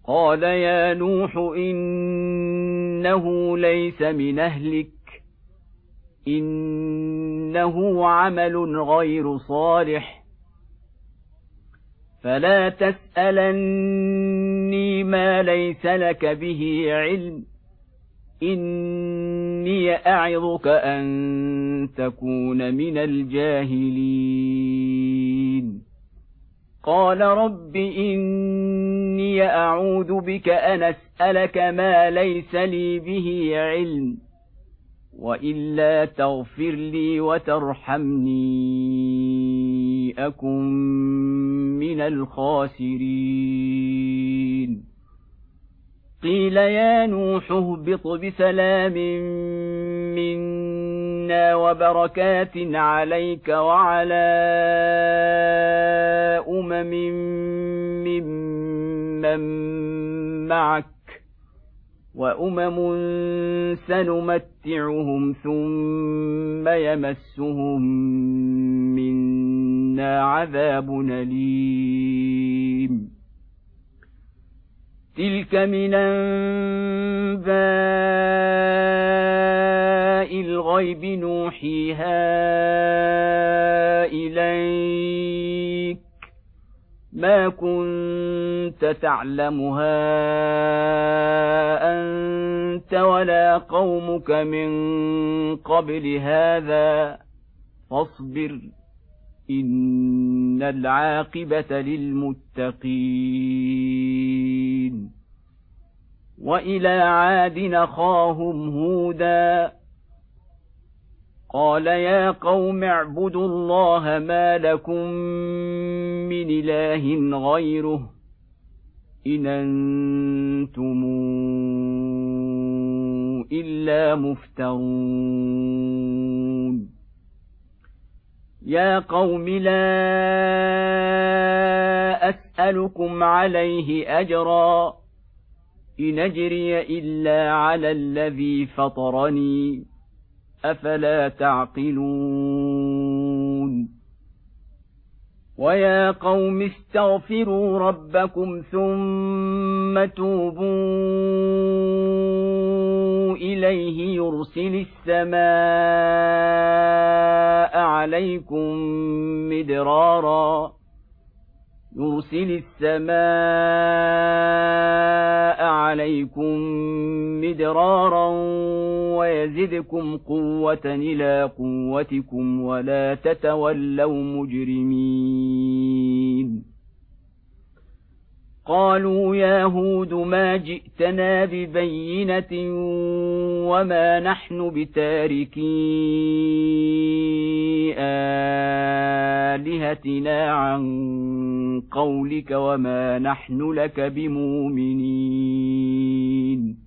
قال يا نوح إنه ليس من أهلك إنه عمل غير صالح فلا تسألني ما ليس لك به علم إني أعظك أن تكون من الجاهلين قال رب إني أعوذ بك أن أسألك ما ليس لي به علم وإلا تغفر لي وترحمني أكن من الخاسرين قيل يا نوح اهبط بسلام منا وبركات عليك وعلى أمم ممن معك وأمم سنمتعهم ثم يمسهم منا عذاب أليم تلك من أنباء الغيب نوحيها إليك ما كنت تعلمها أنت ولا قومك من قبل هذا فاصبر إن العاقبة للمتقين وإلى عاد أخاهم هودا قال يا قوم اعبدوا الله ما لكم من إله غيره إن أنتم إلا مفترون يا قوم لا أسألكم عليه أجرا إن أجري إلا على الذي فطرني أفلا تعقلون ويا قوم استغفروا ربكم ثم توبوا إليه يرسل السماء عليكم مدرارا ويزدكم قوة إلى قوتكم ولا تتولوا مجرمين قالوا يا هود ما جئتنا ببينة وما نحن بتاركي آلهتنا عن قولك وما نحن لك بمؤمنين